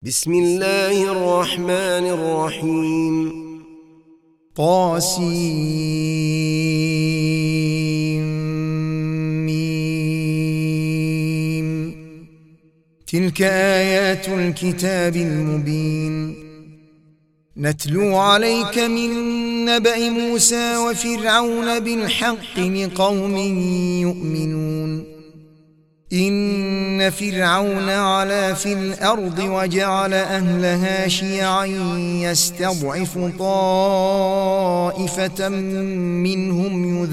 بسم الله الرحمن الرحيم. طاسيم. تلك آيات الكتاب المبين نتلو عليك من نبأ موسى وفرعون بالحق لقوم يؤمنون. إن فرعون علا في الأرض وجعل أهلها شيعا يستضعف طائفة منهم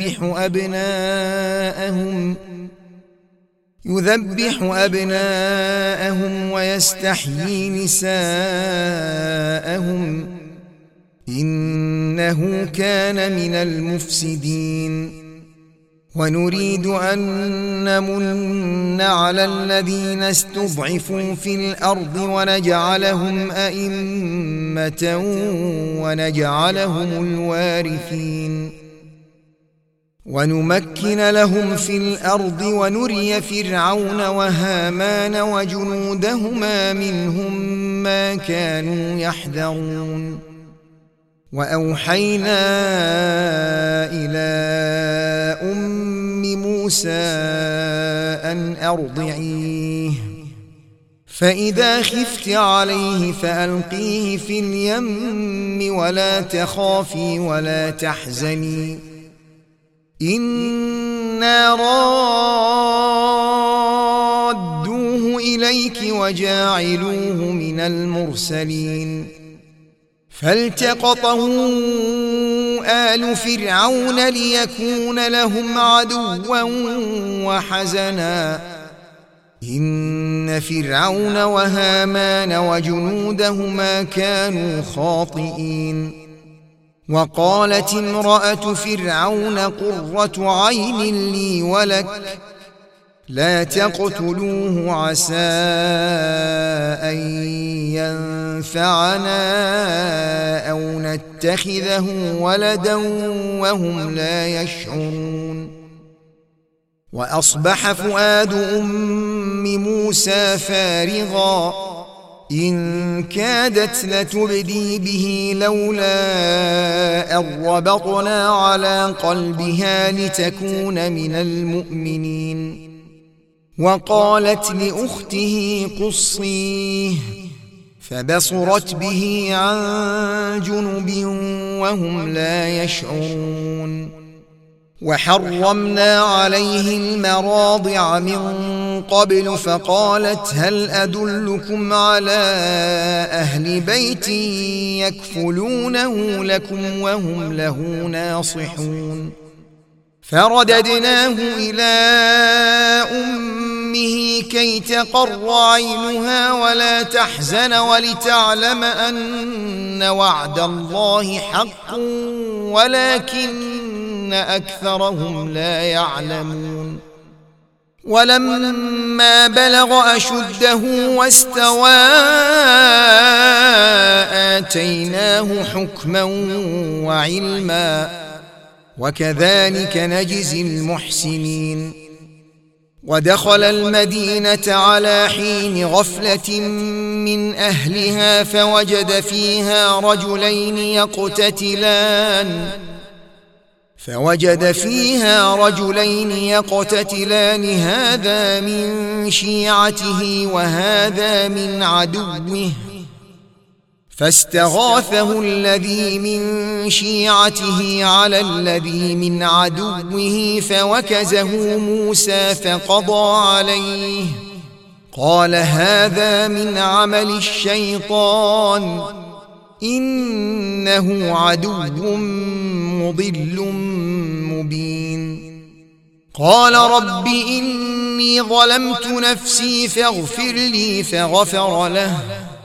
يذبح أبناءهم ويستحيي نساءهم إنه كان من المفسدين. ونريد أن نمن على الذين استضعفوا في الأرض ونجعلهم أئمة ونجعلهم الوارثين ونمكن لهم في الأرض ونري فرعون وهامان وجنودهما منهم ما كانوا يحذرون. وأوحينا إلى أم موسى أن أرضعيه فإذا خفت عليه فألقيه في اليم ولا تخافي ولا تحزني إنا رادوه إليك وجاعلوه من المرسلين. فالتقطه آل فرعون ليكون لهم عدوا وحزنا إن فرعون وهامان وجنودهما كانوا خاطئين. وقالت امرأة فرعون قرة عين لي ولك لا تقتلوه عسى أن ينفعنا أو نتخذه ولدا وهم لا يشعرون. وأصبح فؤاد أم موسى فارغا إن كادت لتبدي به لولا أن ربطنا على قلبها لتكون من المؤمنين. وقالت لأخته قصيه فبصرت به عن جنب وهم لا يشعرون. وحرمنا عليه المراضع من قبل فقالت هل أدلكم على أهل بيت يكفلونه لكم وهم له ناصحون. فرددناه إلى أمه كي تقر عينها ولا تحزن ولتعلم أن وعد الله حق ولكن أكثرهم لا يعلمون. ولما بلغ أشده واستوى آتيناه حكما وعلما وكذلك نجزي المحسنين. ودخل المدينة على حين غفلة من أهلها فوجد فيها رجلين يقتتلان هذا من شيعته وهذا من عدوه فاستغاثه الذي من شيعته على الذي من عدوه فوكزه موسى فقضى عليه قال هذا من عمل الشيطان إنه عدو مضل مبين. قال رب إني ظلمت نفسي فاغفر لي فغفر له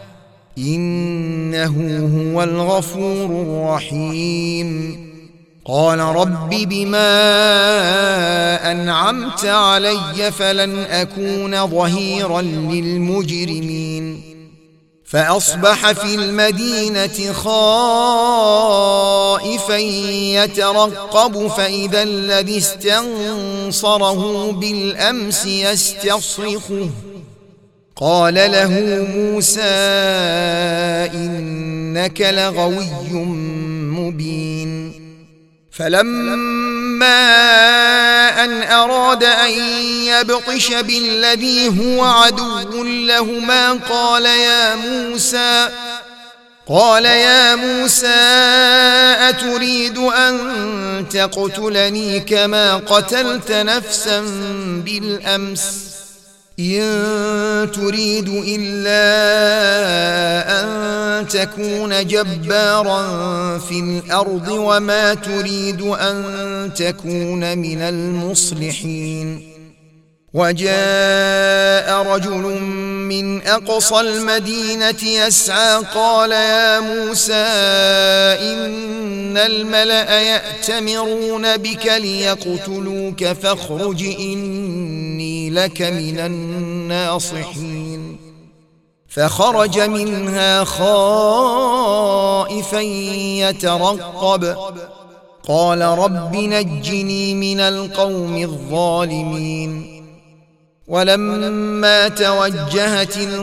إنه هو الغفور الرحيم. قال رب بما أنعمت علي فلن أكون ظهيرا للمجرمين. فأصبح في المدينة خائفا يترقب فإذا الذي استنصره بالأمس يستصرخه قال له موسى إنك لغوي مبين. فلما أن أراد أن يبطش بالذي هو عدو لهما قال يا موسى أتريد أن تقتلني كما قتلت نفسا بالأمس إن تريد إلا أن تكون جبارا في الأرض وما تريد أن تكون من المصلحين. وجاء رجل من أقصى المدينة يسعى قال يا موسى إن الملأ يأتمرون بك ليقتلوك فاخرج إني لك من الناصحين. فخرج منها خائفا يترقب قال رب نجني من القوم الظالمين. ولما توجه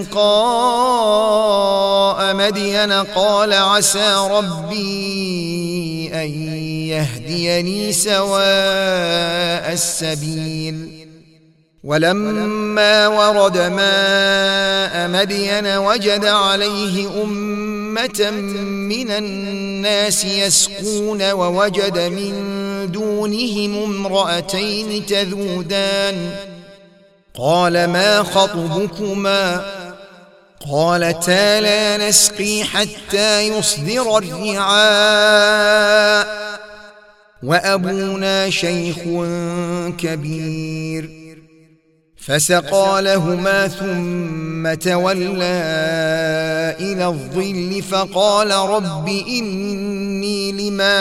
تلقاء مدين قال عسى ربي أن يهديني سواء السبيل. ولما ورد ماء مدين وجد عليه أمة من الناس يسقون ووجد من دونهم امرأتين تذودان قال ما خطبكما قالتا لا نسقي حتى يصدر الرعاء وأبونا شيخ كبير. فسقى لهما ثم تولى إلى الظل فقال رب إني لما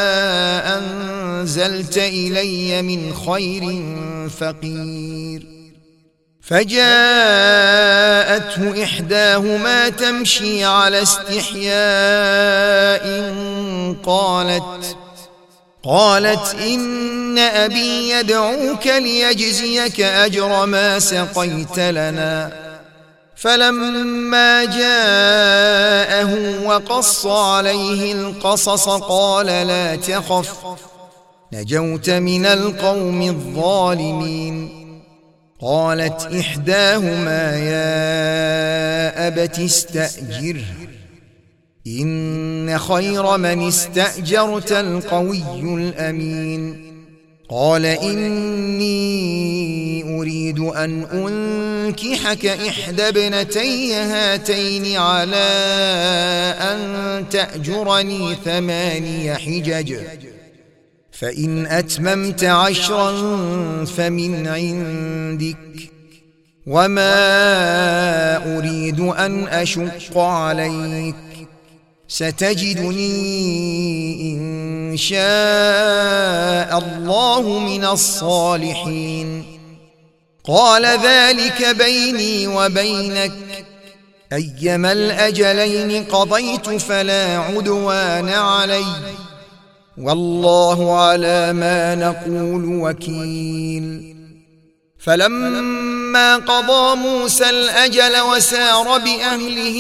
أنزلت إلي من خير فقير. فجاءته إحداهما تمشي على استحياء قالت إن أبي يدعوك ليجزيك أجر ما سقيت لنا. فلما جاءه وقص عليه القصص قال لا تخف نجوت من القوم الظالمين. قالت إحداهما يا أبت استأجره إن خير من استأجرت القوي الأمين. قال إني أريد أن أنكحك إحدى ابنتي هاتين على أن تأجرني 8 حجج فإن أتممت 10 فمن عندك وما أريد أن أشق عليك ستجدني إن شاء الله من الصالحين. قال ذلك بيني وبينك أيما الأجلين قضيت فلا عدوان علي والله على ما نقول وكيل. فلما قضى موسى الأجل وسار بأهله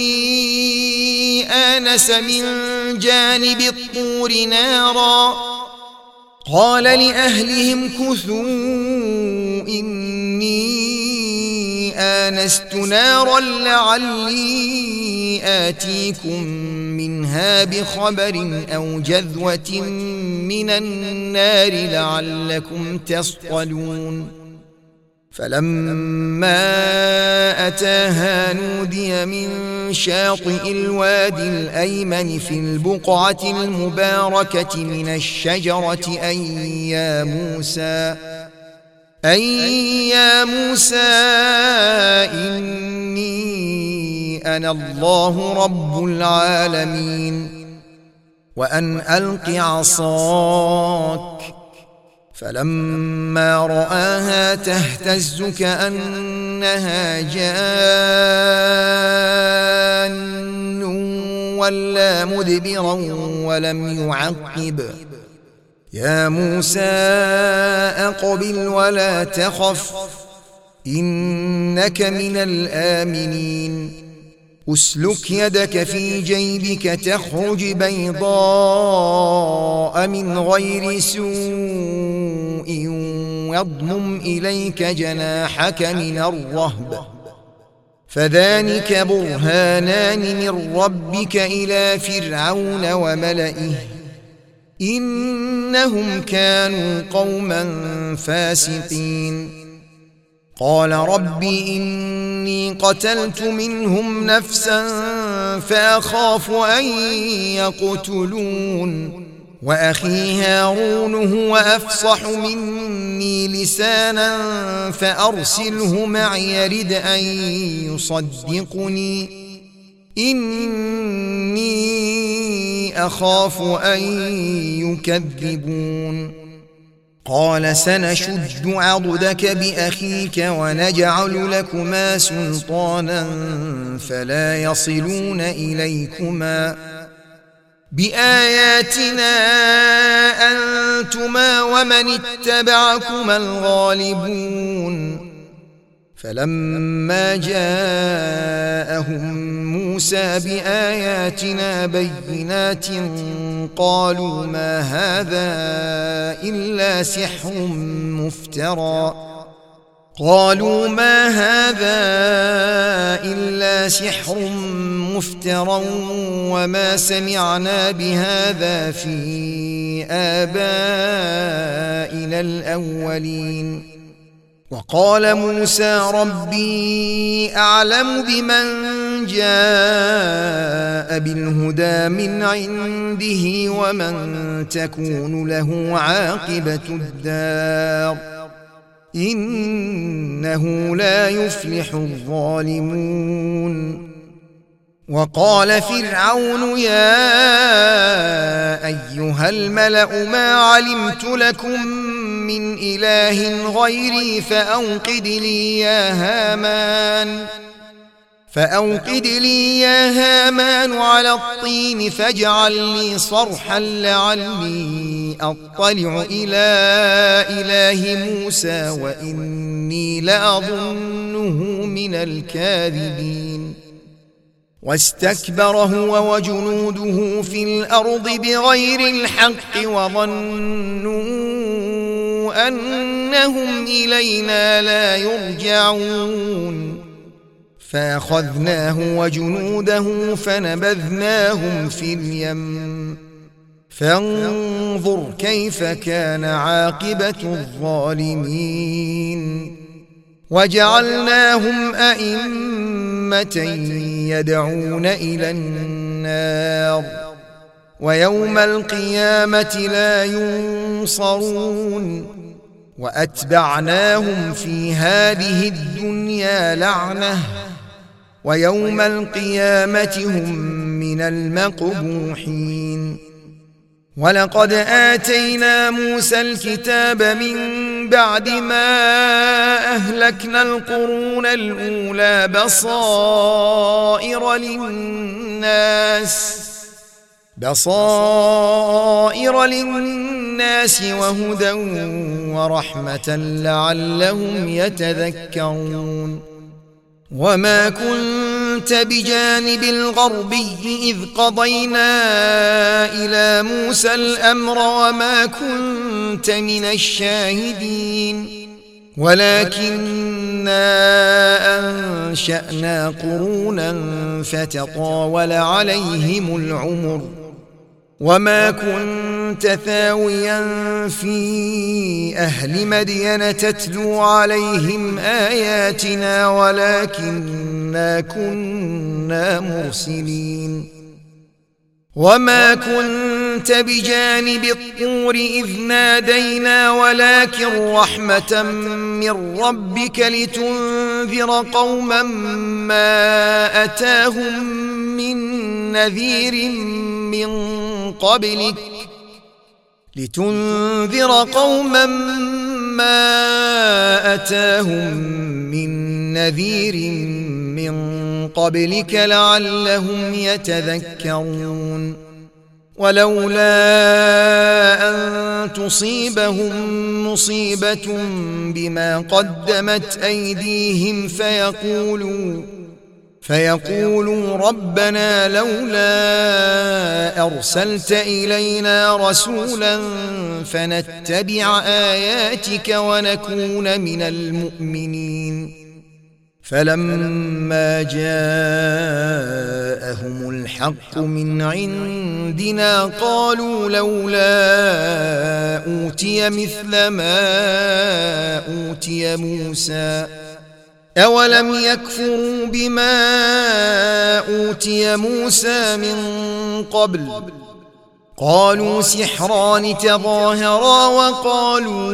آنس من جانب الطور نارا قال لأهلهم كثوا إني آنست نارا لعلي آتيكم منها بخبر أو جذوة من النار لعلكم تصطلون. فلما أتاها نودي من شاطئ الوادي الأيمن في البقعة المباركة من الشجرة أي يا موسى إني أنا الله رب العالمين وأن ألق عصاك. فلما رآها تهتز كأنها جان ولا مدبرا ولم يعقب. يا موسى أقبل ولا تخف إنك من الآمنين أسلك يدك في جيبك تخرج بيضاء من غير سوء واضمم إليك جناحك من الرهب فذلك برهانان من ربك إلى فرعون وملئه إنهم كانوا قوما فاسقين قال رب إني قتلت منهم نفسا فأخاف أن يقتلون وأخي هارون هو أفصح مني لسانا فأرسله معي يرد أن يصدقني إني أخاف أن يكذبون قال سنشد عضدك بأخيك ونجعل لكما سلطانا فلا يصلون إليكما بآياتنا أنتما ومن اتبعكما الغالبون فلما جاءهم موسى بآياتنا بينات قالوا ما هذا إلا سحر مفترى وما سمعنا بهذا في آبائنا الأولين وقال موسى ربي أعلم بمن جاء بالهدى من عنده ومن تكون له عاقبة الدار إنه لا يفلح الظالمون وقال فرعون يا أيها الملأ ما علمت لكم من إله غيري فأوقد لي يا هامان على الطين فاجعل لي صرحا لعلي أطلع إلى إله موسى وإني لأظنه من الكاذبين واستكبر هو وجنوده في الأرض بغير الحق وظنوا أنهم إلينا لا يرجعون فأخذناه وجنوده فنبذناهم في اليم فانظر كيف كان عاقبة الظالمين وجعلناهم أئمة يدعون إلى النار ويوم القيامة لا ينصرون وأتبعناهم في هذه الدنيا لعنة ويوم القيامة هم من المقبوحين ولقد آتينا موسى الكتاب من بعد ما أهلكنا القرون الأولى بصائر للناس وهدى ورحمة لعلهم يتذكرون وما كنت بجانب الغربي إذ قضينا إلى موسى الأمر وما كنت من الشاهدين ولكننا أنشأنا قرونا فتطاول عليهم العمر وما كنت ثاويا في أهل مدين تتلو عليهم آياتنا ولكننا كنا مرسلين وما كنت بجانب الطور إذ نادينا ولكن رحمة من ربك لتنذر قوما ما أتاهم من نذير من قبلك لعلهم يتذكرون ولولا أن تصيبهم مصيبة بما قدمت أيديهم فيقولوا ربنا لولا أرسلت إلينا رسولا فنتبع آياتك ونكون من المؤمنين. فلما جاءهم الحق من عندنا قالوا لولا أوتي مثل ما أوتي موسى أولم يكفروا بما أوتي موسى من قبل قالوا سحران تظاهرا وقالوا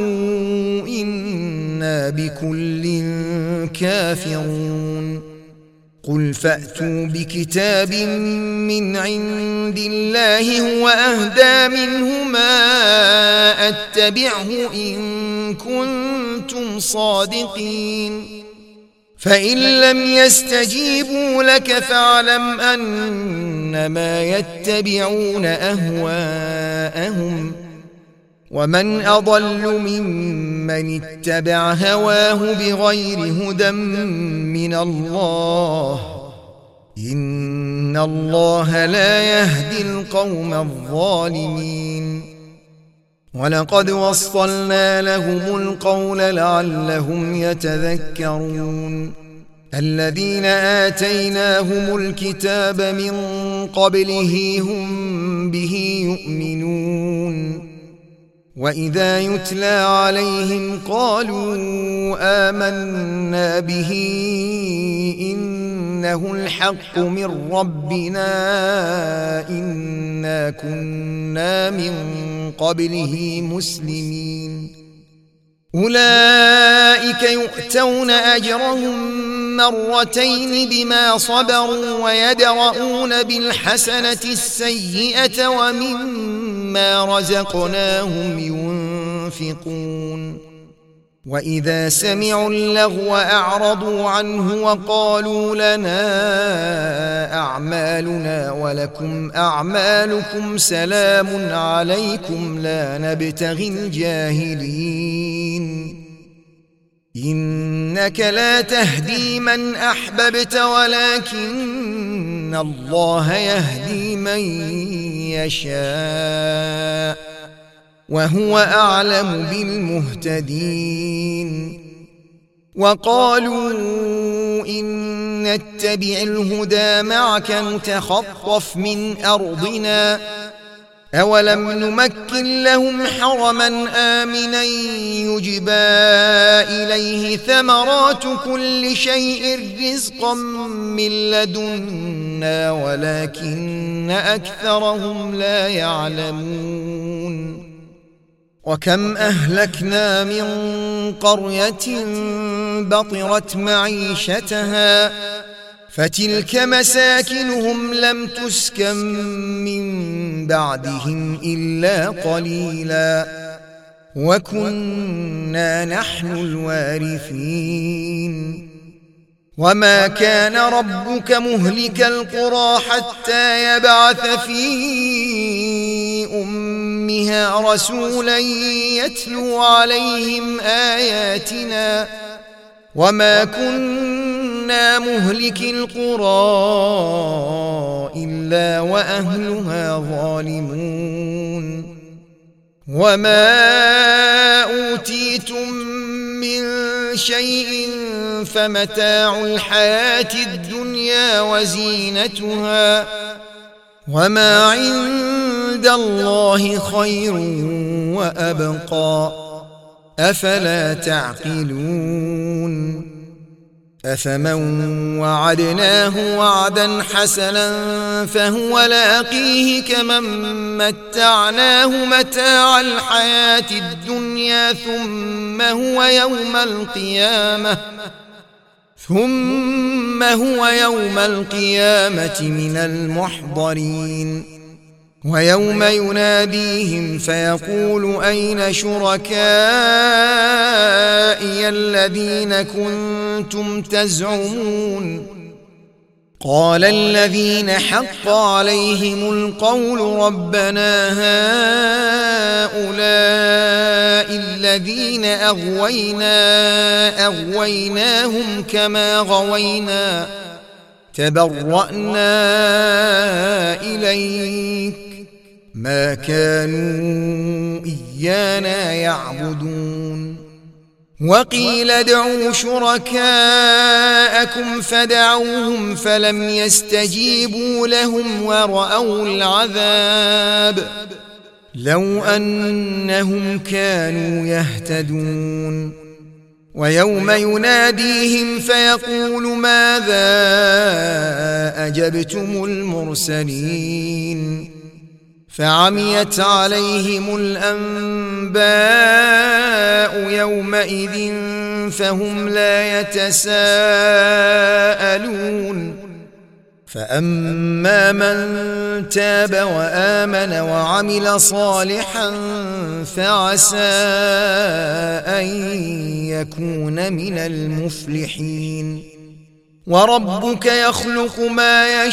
إنا بكل كافرون. قل فأتوا بكتاب من عند الله هو أهدى منهما أتبعه إن كنتم صادقين. فإن لم يستجيبوا لك فاعلم أنما يتبعون أهواءهم ومن أضل ممن اتبع هواه بغير هدى من الله إن الله لا يهدي القوم الظالمين. ولقد وصلنا لهم القول لعلهم يتذكرون. الذين آتيناهم الكتاب من قبله هم به يؤمنون وإذا يتلى عليهم قالوا آمنا به إنه الحق من ربنا إنا كنا من قبله مسلمين. أولئك يؤتون أجرهم مرتين بما صبروا ويدرؤون بالحسنة السيئة ومما رزقناهم ينفقون. وإذا سمعوا اللغو أعرضوا عنه وقالوا لنا أعمالنا ولكم أعمالكم سلام عليكم لا نبتغي الجاهلين. إنك لا تهدي من أحببت ولكن الله يهدي من يشاء وهو أعلم بالمهتدين. وقالوا إن نتبع الهدى معك نتخطف من أرضنا أولم نمكن لهم حرما آمنا يجبى إليه ثمرات كل شيء رزقا من لدنا ولكن أكثرهم لا يعلمون. وكم أهلكنا من قرية بطرت معيشتها فتلك مساكنهم لم تسكن من بعدهم إلا قليلا وكنا نحن الوارثين. وما كان ربك مهلك القرى حتى يبعث في أمها رسولا يتلو عليهم آياتنا وما كنا مهلك القرى إلا وأهلها ظالمون. وما أوتيتم من شيء فمتاع الحياة الدنيا وزينتها وما عند الله خير وأبقى أفلا تعقلون. أفمن وعدناه وعدا حسنا فهو لاقيه كمن متعناه متاع الحياة الدنيا ثم هو يوم القيامة من المحضرين. ويوم يناديهم فيقول أين شركائي الذين كنتم تزعمون قال الذين حق عليهم القول ربنا هؤلاء الذين أغويناهم كما غوينا تبرأنا إليك ما كانوا إيانا يعبدون وقيل ادعوا شركاءكم فدعوهم فلم يستجيبوا لهم ورأوا العذاب لو أنهم كانوا يهتدون ويوم يناديهم فيقول ماذا أجبتم المرسلين فعميت عليهم الأنباء يومئذ فهم لا يتساءلون فأما من تاب وآمن وعمل صالحا فعسى أن يكون من المفلحين وربك يخلق ما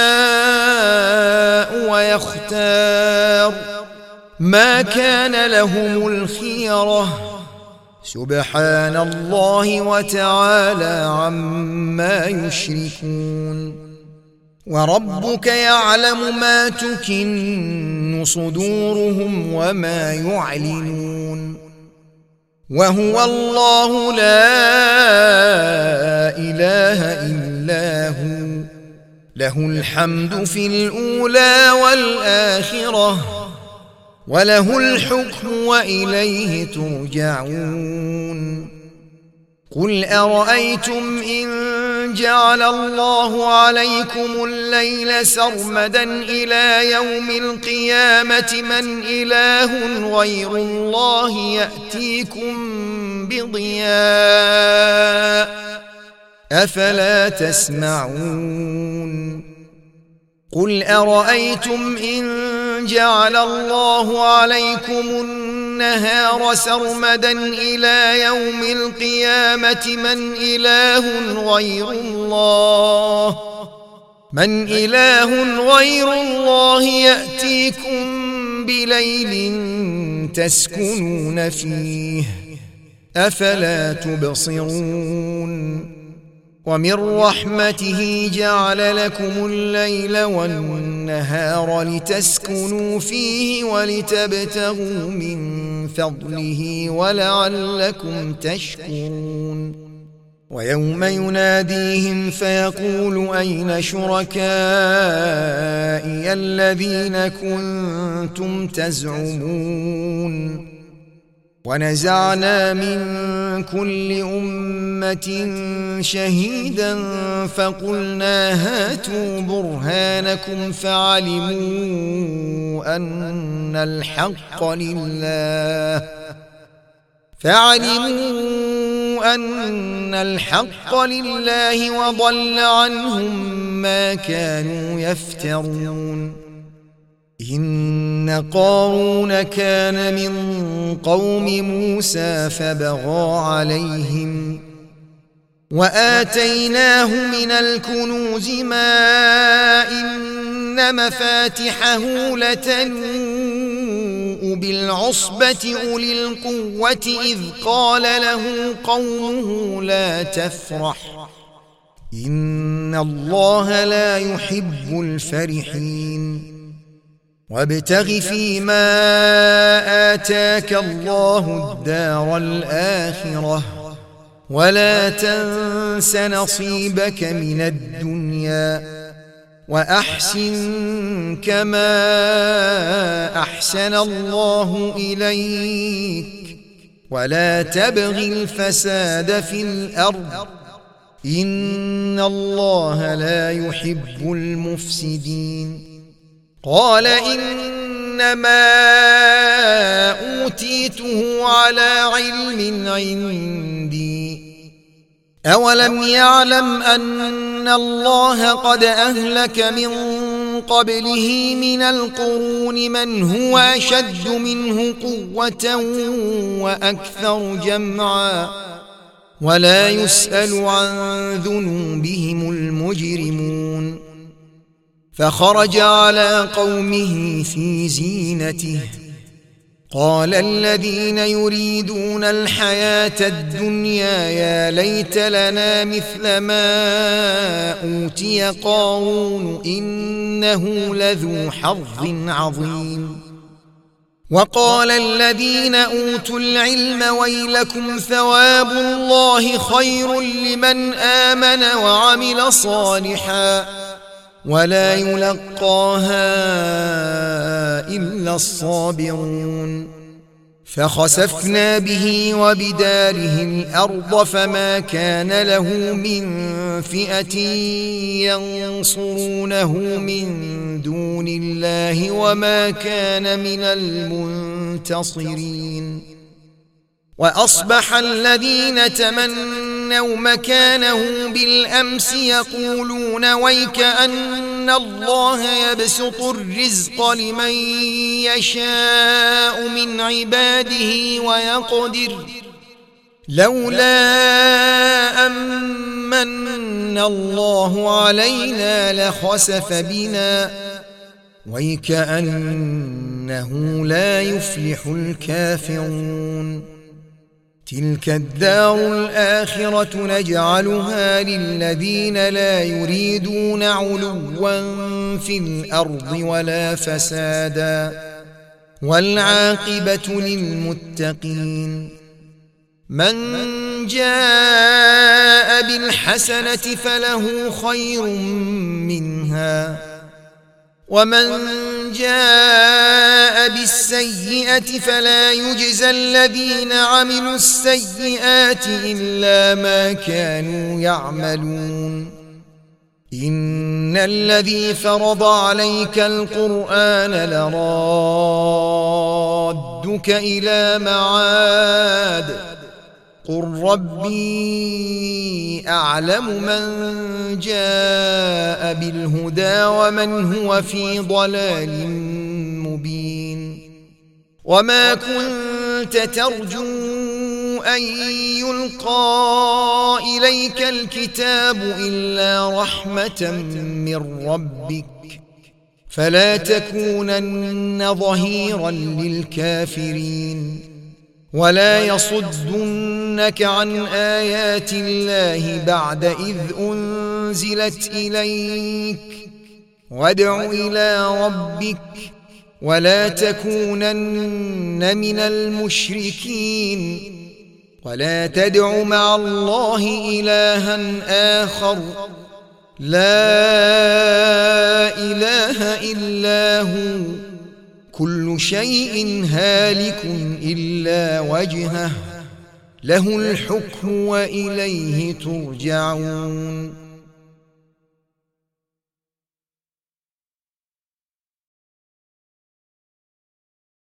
يشاء ويختار ما كان لهم الخيرة سبحان الله وتعالى عما يشركون وربك يعلم ما تكن صدورهم وما يعلنون وهو الله لا إله إلا هو له الحمد في الأولى والآخرة وله الحكم وإليه ترجعون قل أرأيتم إن جعل الله عليكم الليل سرمدا إلى يوم القيامة من إله غير الله يأتيكم بضياء أفلا تسمعون قل أرأيتم إن جعل الله عليكم النهار سرمدا إلى يوم القيامة من إله غير الله يأتيكم بليل تسكنون فيه أفلا تبصرون ومن رحمته جعل لكم الليل والنهار لتسكنوا فيه ولتبتغوا من فضله ولعلكم تشكرون ويوم يناديهم فيقول أين شركائي الذين كنتم تزعمون ونزعنا من كل أمة شهيدا فقلنا هاتوا برهانكم فعلموا أن الحق لله وضل عنهم ما كانوا يفترون إن قارون كان من قوم موسى فبغى عليهم وآتيناه من الكنوز ما إن مفاتحه لتنوء بالعصبة أولي القوة إذ قال له قومه لا تفرح إن الله لا يحب الفرحين وابتغ فيما آتاك الله الدار الآخرة ولا تنس نصيبك من الدنيا وأحسن كما أحسن الله إليك ولا تبغ الفساد في الأرض إن الله لا يحب المفسدين قال إنما أوتيته على علم عندي أولم يعلم أن الله قد أهلك من قبله من القرون من هو أشد منه قوة وأكثر جمعا ولا يسأل عن ذنوبهم المجرمون. فخرج على قومه في زينته قال الذين يريدون الحياة الدنيا يا ليت لنا مثل ما أوتي قارون إنه لذو حظ عظيم. وقال الذين أوتوا العلم ويلكم ثواب الله خير لمن آمن وعمل صالحا ولا يلقاها إلا الصابرون. فخسفنا به وبداره الأرض فما كان له من فئة ينصرونه من دون الله وما كان من المنتصرين. وأصبح الذين تمنوا مكانه بالأمس يقولون ويك أن الله يبسط الرزق لمن يشاء من عباده ويقدر لولا أمن الله علينا لخسف بنا ويك أنه لا يفلح الكافرون. تلك الدار الآخرة نجعلها للذين لا يريدون علوا في الأرض ولا فسادا والعاقبة للمتقين. من جاء بالحسنة فله خير منها ومن جاء بالسيئة فلا يجزى الذين عملوا السيئات إلا ما كانوا يعملون. إن الذي فرض عليك القرآن لرادك إلى معاد قل ربي أعلم من جاء بالهدى ومن هو في ضلال مبين. وما كنت ترجو أن يلقى إليك الكتاب إلا رحمة من ربك فلا تكونن ظهيرا للكافرين. ولا يصدنك عن آيات الله بعد إذ أنزلت إليك وادع إلى ربك ولا تكونن من المشركين. ولا تدع مع الله إلها آخر لا إله إلا هو كل شيء هالك إلا وجهه له الحكم وإليه ترجعون.